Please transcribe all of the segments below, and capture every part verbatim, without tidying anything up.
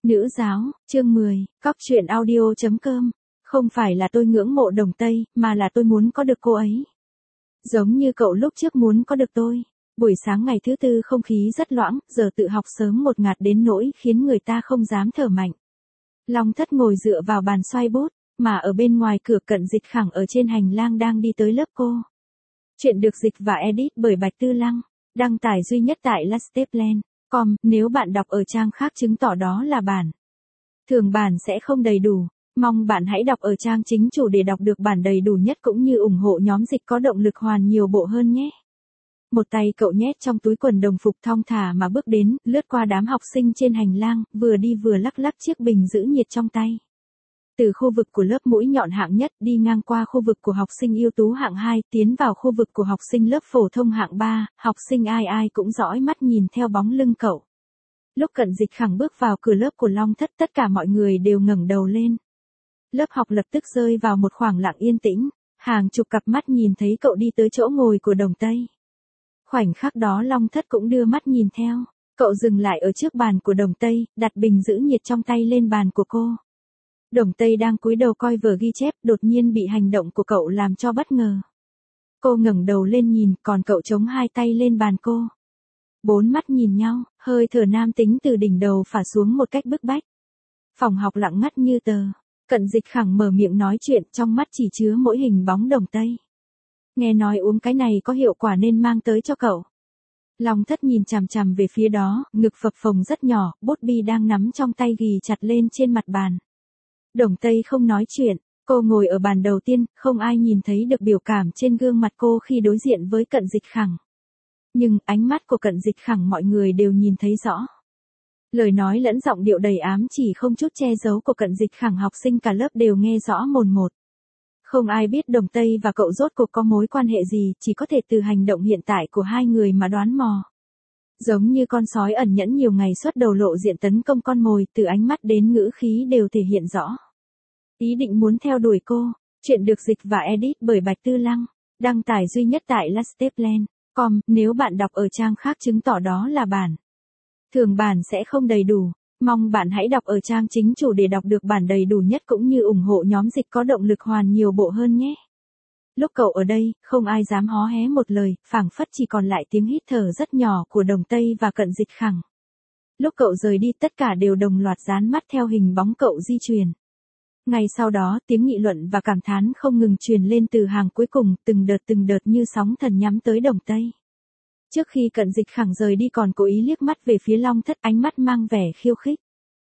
Nữ giáo, chương mười, cóc truyện audio chấm com. Không phải là tôi ngưỡng mộ Đồng Tây, mà là tôi muốn có được cô ấy. Giống như cậu lúc trước muốn có được tôi. Buổi sáng ngày thứ tư không khí rất loãng, giờ tự học sớm một ngạt đến nỗi khiến người ta không dám thở mạnh. Long Thất ngồi dựa vào bàn xoay bút, mà ở bên ngoài cửa Cận Dịch Khẳng ở trên hành lang đang đi tới lớp cô. Chuyện được dịch và edit bởi Bạch Tư Lăng, đăng tải duy nhất tại lasteplan chấm com, nếu bạn đọc ở trang khác chứng tỏ đó là bản. Thường bản sẽ không đầy đủ, mong bạn hãy đọc ở trang chính chủ để đọc được bản đầy đủ nhất cũng như ủng hộ nhóm dịch có động lực hoàn nhiều bộ hơn nhé. Một tay cậu nhét trong túi quần đồng phục thong thả mà bước đến, lướt qua đám học sinh trên hành lang, vừa đi vừa lắc lắc chiếc bình giữ nhiệt trong tay. Từ khu vực của lớp mũi nhọn hạng nhất đi ngang qua khu vực của học sinh ưu tú hạng hai, tiến vào khu vực của học sinh lớp phổ thông hạng ba, học sinh ai ai cũng dõi mắt nhìn theo bóng lưng cậu. Lúc Cận Dịch Khẳng bước vào cửa lớp của Long Thất, tất cả mọi người đều ngẩng đầu lên. Lớp học lập tức rơi vào một khoảng lặng yên tĩnh, hàng chục cặp mắt nhìn thấy cậu đi tới chỗ ngồi của Đồng Tây. Khoảnh khắc đó Long Thất cũng đưa mắt nhìn theo, cậu dừng lại ở trước bàn của Đồng Tây, đặt bình giữ nhiệt trong tay lên bàn của cô. Đồng Tây đang cúi đầu coi vở ghi chép, đột nhiên bị hành động của cậu làm cho bất ngờ. Cô ngẩng đầu lên nhìn, còn cậu chống hai tay lên bàn cô. Bốn mắt nhìn nhau, hơi thở nam tính từ đỉnh đầu phả xuống một cách bức bách. Phòng học lặng ngắt như tờ. Cận Dịch Khẳng mở miệng nói chuyện, trong mắt chỉ chứa mỗi hình bóng Đồng Tây. Nghe nói uống cái này có hiệu quả nên mang tới cho cậu. Long Thất nhìn chằm chằm về phía đó, ngực phập phồng rất nhỏ, bút bi đang nắm trong tay ghì chặt lên trên mặt bàn. Đồng Tây không nói chuyện, cô ngồi ở bàn đầu tiên, không ai nhìn thấy được biểu cảm trên gương mặt cô khi đối diện với Cận Dịch Khẳng. Nhưng ánh mắt của Cận Dịch Khẳng mọi người đều nhìn thấy rõ. Lời nói lẫn giọng điệu đầy ám chỉ không chút che giấu của Cận Dịch Khẳng học sinh cả lớp đều nghe rõ mồn một. Không ai biết Đồng Tây và cậu rốt cuộc có mối quan hệ gì, chỉ có thể từ hành động hiện tại của hai người mà đoán mò. Giống như con sói ẩn nhẫn nhiều ngày xuất đầu lộ diện tấn công con mồi, từ ánh mắt đến ngữ khí đều thể hiện rõ. Ý định muốn theo đuổi cô. Chuyện được dịch và edit bởi Bạch Tư Lăng, đăng tải duy nhất tại lasteplan chấm com, nếu bạn đọc ở trang khác chứng tỏ đó là bản. Thường bản sẽ không đầy đủ, mong bạn hãy đọc ở trang chính chủ để đọc được bản đầy đủ nhất cũng như ủng hộ nhóm dịch có động lực hoàn nhiều bộ hơn nhé. Lúc cậu ở đây, không ai dám hó hé một lời, phảng phất chỉ còn lại tiếng hít thở rất nhỏ của Đồng Tây và Cận Dịch Khẳng. Lúc cậu rời đi tất cả đều đồng loạt dán mắt theo hình bóng cậu di chuyển. Ngay sau đó tiếng nghị luận và cảm thán không ngừng truyền lên từ hàng cuối cùng, từng đợt từng đợt như sóng thần nhắm tới Đồng Tây. Trước khi Cận Dịch Khẳng rời đi còn cố ý liếc mắt về phía Long Thất, ánh mắt mang vẻ khiêu khích.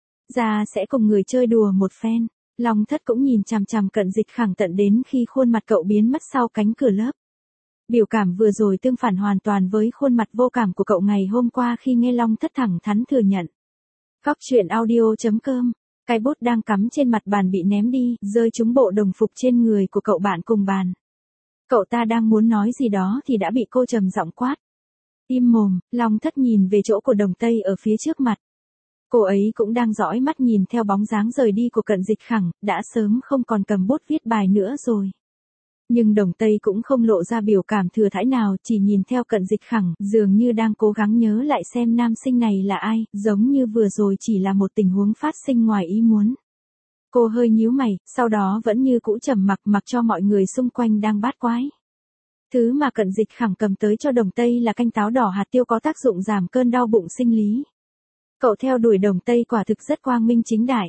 Ra sẽ cùng người chơi đùa một phen. Long Thất cũng nhìn chằm chằm Cận Dịch Khẳng tận đến khi khuôn mặt cậu biến mất sau cánh cửa lớp. Biểu cảm vừa rồi tương phản hoàn toàn với khuôn mặt vô cảm của cậu ngày hôm qua khi nghe Long Thất thẳng thắn thừa nhận. Cóc truyện audio chấm com. Cái bút đang cắm trên mặt bàn bị ném đi, rơi trúng bộ đồng phục trên người của cậu bạn cùng bàn. Cậu ta đang muốn nói gì đó thì đã bị cô trầm giọng quát. Im mồm. Long Thất nhìn về chỗ của Đồng Tây ở phía trước mặt. Cô ấy cũng đang dõi mắt nhìn theo bóng dáng rời đi của Cận Dịch Khẳng, đã sớm không còn cầm bút viết bài nữa rồi. Nhưng Đồng Tây cũng không lộ ra biểu cảm thừa thãi nào, chỉ nhìn theo Cận Dịch Khẳng, dường như đang cố gắng nhớ lại xem nam sinh này là ai, giống như vừa rồi chỉ là một tình huống phát sinh ngoài ý muốn. Cô hơi nhíu mày, sau đó vẫn như cũ trầm mặc mặc cho mọi người xung quanh đang bát quái. Thứ mà Cận Dịch Khẳng cầm tới cho Đồng Tây là canh táo đỏ hạt tiêu có tác dụng giảm cơn đau bụng sinh lý. Cậu theo đuổi Đồng Tây quả thực rất quang minh chính đại.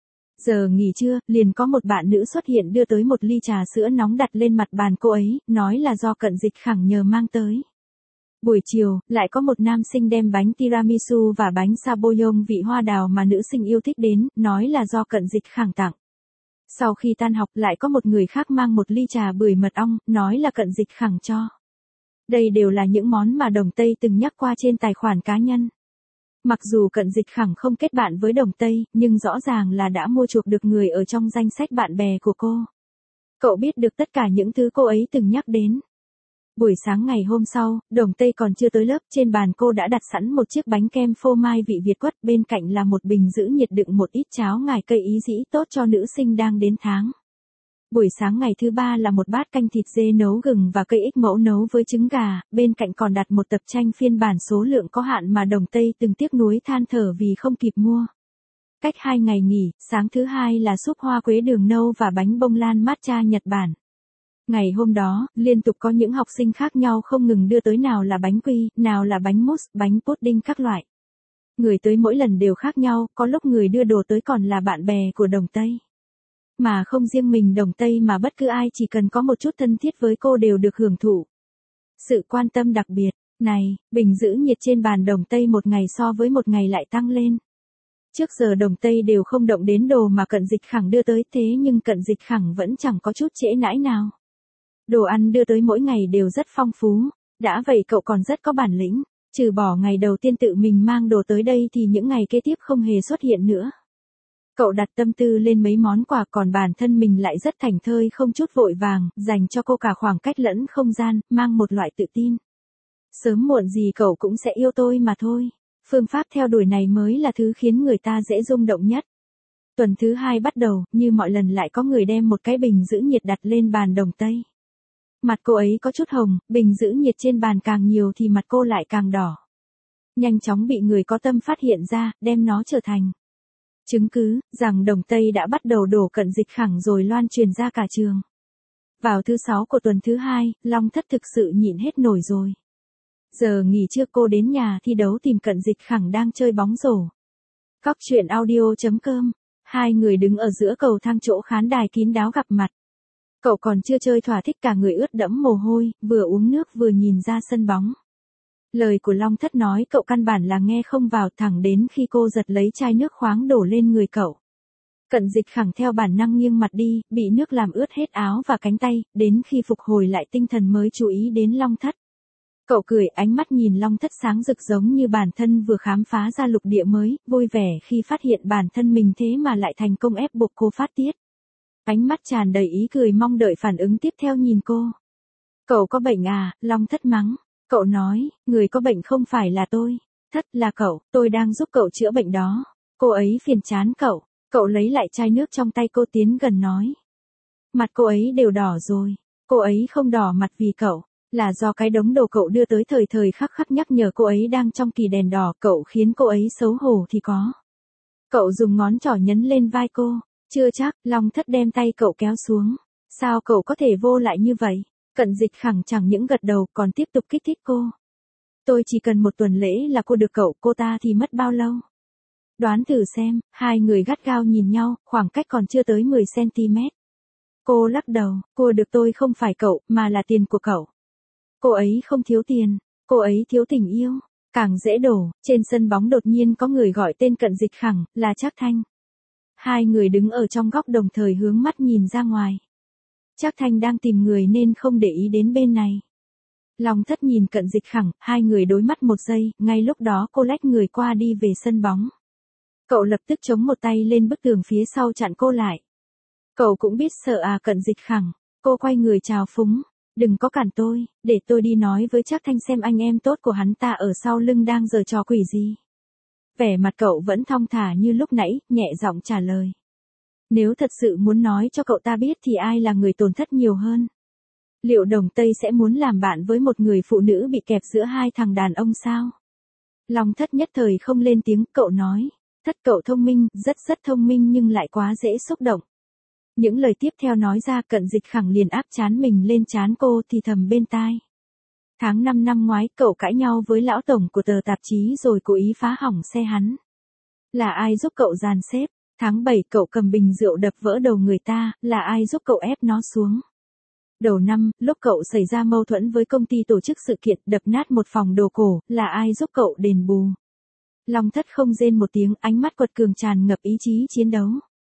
Giờ nghỉ trưa, liền có một bạn nữ xuất hiện đưa tới một ly trà sữa nóng đặt lên mặt bàn cô ấy, nói là do Cận Dịch Khẳng nhờ mang tới. Buổi chiều, lại có một nam sinh đem bánh tiramisu và bánh saboyong vị hoa đào mà nữ sinh yêu thích đến, nói là do Cận Dịch Khẳng tặng. Sau khi tan học lại có một người khác mang một ly trà bưởi mật ong, nói là Cận Dịch Khẳng cho. Đây đều là những món mà Đồng Tây từng nhắc qua trên tài khoản cá nhân. Mặc dù Cận Dịch Khẳng không kết bạn với Đồng Tây, nhưng rõ ràng là đã mua chuộc được người ở trong danh sách bạn bè của cô. Cậu biết được tất cả những thứ cô ấy từng nhắc đến. Buổi sáng ngày hôm sau, Đồng Tây còn chưa tới lớp, trên bàn cô đã đặt sẵn một chiếc bánh kem phô mai vị Việt quất, bên cạnh là một bình giữ nhiệt đựng một ít cháo ngải cây ý dĩ tốt cho nữ sinh đang đến tháng. Buổi sáng ngày thứ ba là một bát canh thịt dê nấu gừng và cây ích mẫu nấu với trứng gà, bên cạnh còn đặt một tập tranh phiên bản số lượng có hạn mà Đồng Tây từng tiếc nuối than thở vì không kịp mua. Cách hai ngày nghỉ, sáng thứ hai là súp hoa quế đường nâu và bánh bông lan matcha Nhật Bản. Ngày hôm đó, liên tục có những học sinh khác nhau không ngừng đưa tới nào là bánh quy, nào là bánh mousse, bánh pudding các loại. Người tới mỗi lần đều khác nhau, có lúc người đưa đồ tới còn là bạn bè của Đồng Tây. Mà không riêng mình Đồng Tây mà bất cứ ai chỉ cần có một chút thân thiết với cô đều được hưởng thụ sự quan tâm đặc biệt. Này, bình giữ nhiệt trên bàn Đồng Tây một ngày so với một ngày lại tăng lên. Trước giờ Đồng Tây đều không động đến đồ mà Cận Dịch Khẳng đưa tới, thế nhưng Cận Dịch Khẳng vẫn chẳng có chút trễ nãi nào. Đồ ăn đưa tới mỗi ngày đều rất phong phú, đã vậy cậu còn rất có bản lĩnh, trừ bỏ ngày đầu tiên tự mình mang đồ tới đây thì những ngày kế tiếp không hề xuất hiện nữa. Cậu đặt tâm tư lên mấy món quà, còn bản thân mình lại rất thảnh thơi không chút vội vàng, dành cho cô cả khoảng cách lẫn không gian, mang một loại tự tin. Sớm muộn gì cậu cũng sẽ yêu tôi mà thôi. Phương pháp theo đuổi này mới là thứ khiến người ta dễ rung động nhất. Tuần thứ hai bắt đầu, như mọi lần lại có người đem một cái bình giữ nhiệt đặt lên bàn Đồng Tây. Mặt cô ấy có chút hồng, bình giữ nhiệt trên bàn càng nhiều thì mặt cô lại càng đỏ. Nhanh chóng bị người có tâm phát hiện ra, đem nó trở thành chứng cứ, rằng Đồng Tây đã bắt đầu đổ Cận Dịch Khẳng rồi loan truyền ra cả trường. Vào thứ sáu của tuần thứ hai, Long Thất thực sự nhịn hết nổi rồi. Giờ nghỉ trưa cô đến nhà thi đấu tìm Cận Dịch Khẳng đang chơi bóng rổ. Cóc truyện audio chấm com. Hai người đứng ở giữa cầu thang chỗ khán đài kín đáo gặp mặt. Cậu còn chưa chơi thỏa thích, cả người ướt đẫm mồ hôi, vừa uống nước vừa nhìn ra sân bóng. Lời của Long Thất nói cậu căn bản là nghe không vào, thẳng đến khi cô giật lấy chai nước khoáng đổ lên người cậu. Cận Dịch Khẳng theo bản năng nghiêng mặt đi, bị nước làm ướt hết áo và cánh tay, đến khi phục hồi lại tinh thần mới chú ý đến Long Thất. Cậu cười, ánh mắt nhìn Long Thất sáng rực giống như bản thân vừa khám phá ra lục địa mới, vui vẻ khi phát hiện bản thân mình thế mà lại thành công ép buộc cô phát tiết. Ánh mắt tràn đầy ý cười mong đợi phản ứng tiếp theo nhìn cô. Cậu có bệnh à, Long Thất mắng. Cậu nói, người có bệnh không phải là tôi. Thất là cậu, tôi đang giúp cậu chữa bệnh đó. Cô ấy phiền chán cậu. Cậu lấy lại chai nước trong tay cô tiến gần nói. Mặt cô ấy đều đỏ rồi. Cô ấy không đỏ mặt vì cậu. Là do cái đống đồ cậu đưa tới thời thời khắc khắc nhắc nhở cô ấy đang trong kỳ đèn đỏ, cậu khiến cô ấy xấu hổ thì có. Cậu dùng ngón trỏ nhấn lên vai cô. Chưa chắc, Long Thất đem tay cậu kéo xuống. Sao cậu có thể vô lại như vậy? Cận Dịch Khẳng chẳng những gật đầu còn tiếp tục kích thích cô. Tôi chỉ cần một tuần lễ là cô được cậu, cô ta thì mất bao lâu? Đoán thử xem, hai người gắt gao nhìn nhau, khoảng cách còn chưa tới mười xăng ti mét. Cô lắc đầu, cô được tôi không phải cậu, mà là tiền của cậu. Cô ấy không thiếu tiền, cô ấy thiếu tình yêu. Càng dễ đổ, trên sân bóng đột nhiên có người gọi tên Cận Dịch Khẳng, là Trác Thanh. Hai người đứng ở trong góc đồng thời hướng mắt nhìn ra ngoài. Trác Thanh đang tìm người nên không để ý đến bên này. Long Thất nhìn Cận Dịch Khẳng, hai người đối mắt một giây, ngay lúc đó cô lách người qua đi về sân bóng. Cậu lập tức chống một tay lên bức tường phía sau chặn cô lại. Cậu cũng biết sợ à Cận Dịch Khẳng. Cô quay người chào phúng. Đừng có cản tôi, để tôi đi nói với Trác Thanh xem anh em tốt của hắn ta ở sau lưng đang giở trò quỷ gì. Vẻ mặt cậu vẫn thong thả như lúc nãy, nhẹ giọng trả lời. Nếu thật sự muốn nói cho cậu ta biết thì ai là người tổn thất nhiều hơn? Liệu Đồng Tây sẽ muốn làm bạn với một người phụ nữ bị kẹp giữa hai thằng đàn ông sao? Long Thất nhất thời không lên tiếng, cậu nói. Thất cậu thông minh, rất rất thông minh nhưng lại quá dễ xúc động. Những lời tiếp theo nói ra Cận Dịch Khẳng liền áp trán mình lên trán cô thì thầm bên tai. Tháng năm năm ngoái cậu cãi nhau với lão tổng của tờ tạp chí rồi cố ý phá hỏng xe hắn. Là ai giúp cậu dàn xếp? Tháng bảy cậu cầm bình rượu đập vỡ đầu người ta, là ai giúp cậu ép nó xuống? Đầu năm, lúc cậu xảy ra mâu thuẫn với công ty tổ chức sự kiện đập nát một phòng đồ cổ, là ai giúp cậu đền bù? Long Thất không rên một tiếng, ánh mắt quật cường tràn ngập ý chí chiến đấu.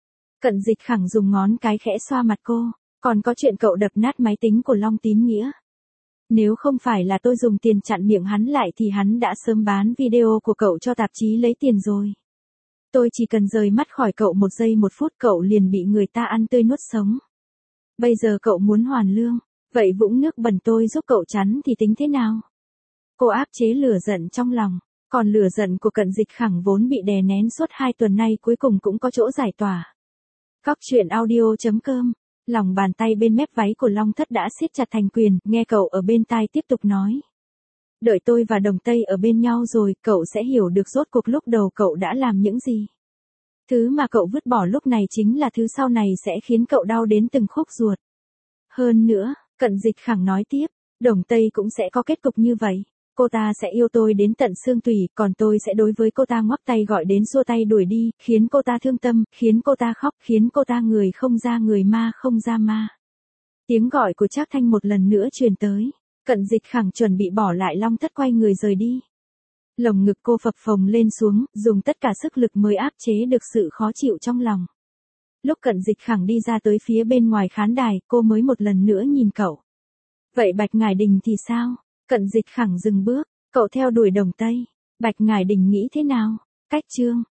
Cận Dịch Khẳng dùng ngón cái khẽ xoa mặt cô, còn có chuyện cậu đập nát máy tính của Long Tín Nghĩa. Nếu không phải là tôi dùng tiền chặn miệng hắn lại thì hắn đã sớm bán video của cậu cho tạp chí lấy tiền rồi. Tôi chỉ cần rời mắt khỏi cậu một giây một phút cậu liền bị người ta ăn tươi nuốt sống. Bây giờ cậu muốn hoàn lương, vậy vũng nước bẩn tôi giúp cậu chắn thì tính thế nào? Cô áp chế lửa giận trong lòng, còn lửa giận của Cận Dịch Khẳng vốn bị đè nén suốt hai tuần nay cuối cùng cũng có chỗ giải tỏa. Cóc truyện audio chấm com. Lòng bàn tay bên mép váy của Long Thất đã siết chặt thành quyền, nghe cậu ở bên tai tiếp tục nói. Đợi tôi và Đồng Tây ở bên nhau rồi, cậu sẽ hiểu được rốt cuộc lúc đầu cậu đã làm những gì. Thứ mà cậu vứt bỏ lúc này chính là thứ sau này sẽ khiến cậu đau đến từng khúc ruột. Hơn nữa, Cận Dịch Khẳng nói tiếp, Đồng Tây cũng sẽ có kết cục như vậy. Cô ta sẽ yêu tôi đến tận xương tủy, còn tôi sẽ đối với cô ta ngoắc tay gọi đến xua tay đuổi đi, khiến cô ta thương tâm, khiến cô ta khóc, khiến cô ta người không ra người ma không ra ma. Tiếng gọi của Trác Thanh một lần nữa truyền tới. Cận Dịch Khẳng chuẩn bị bỏ lại Long Thất quay người rời đi. Lồng ngực cô phập phồng lên xuống, dùng tất cả sức lực mới áp chế được sự khó chịu trong lòng. Lúc Cận Dịch Khẳng đi ra tới phía bên ngoài khán đài, cô mới một lần nữa nhìn cậu. Vậy Bạch Ngải Đình thì sao? Cận Dịch Khẳng dừng bước, cậu theo đuổi Đồng Tây. Bạch Ngải Đình nghĩ thế nào? Cách chương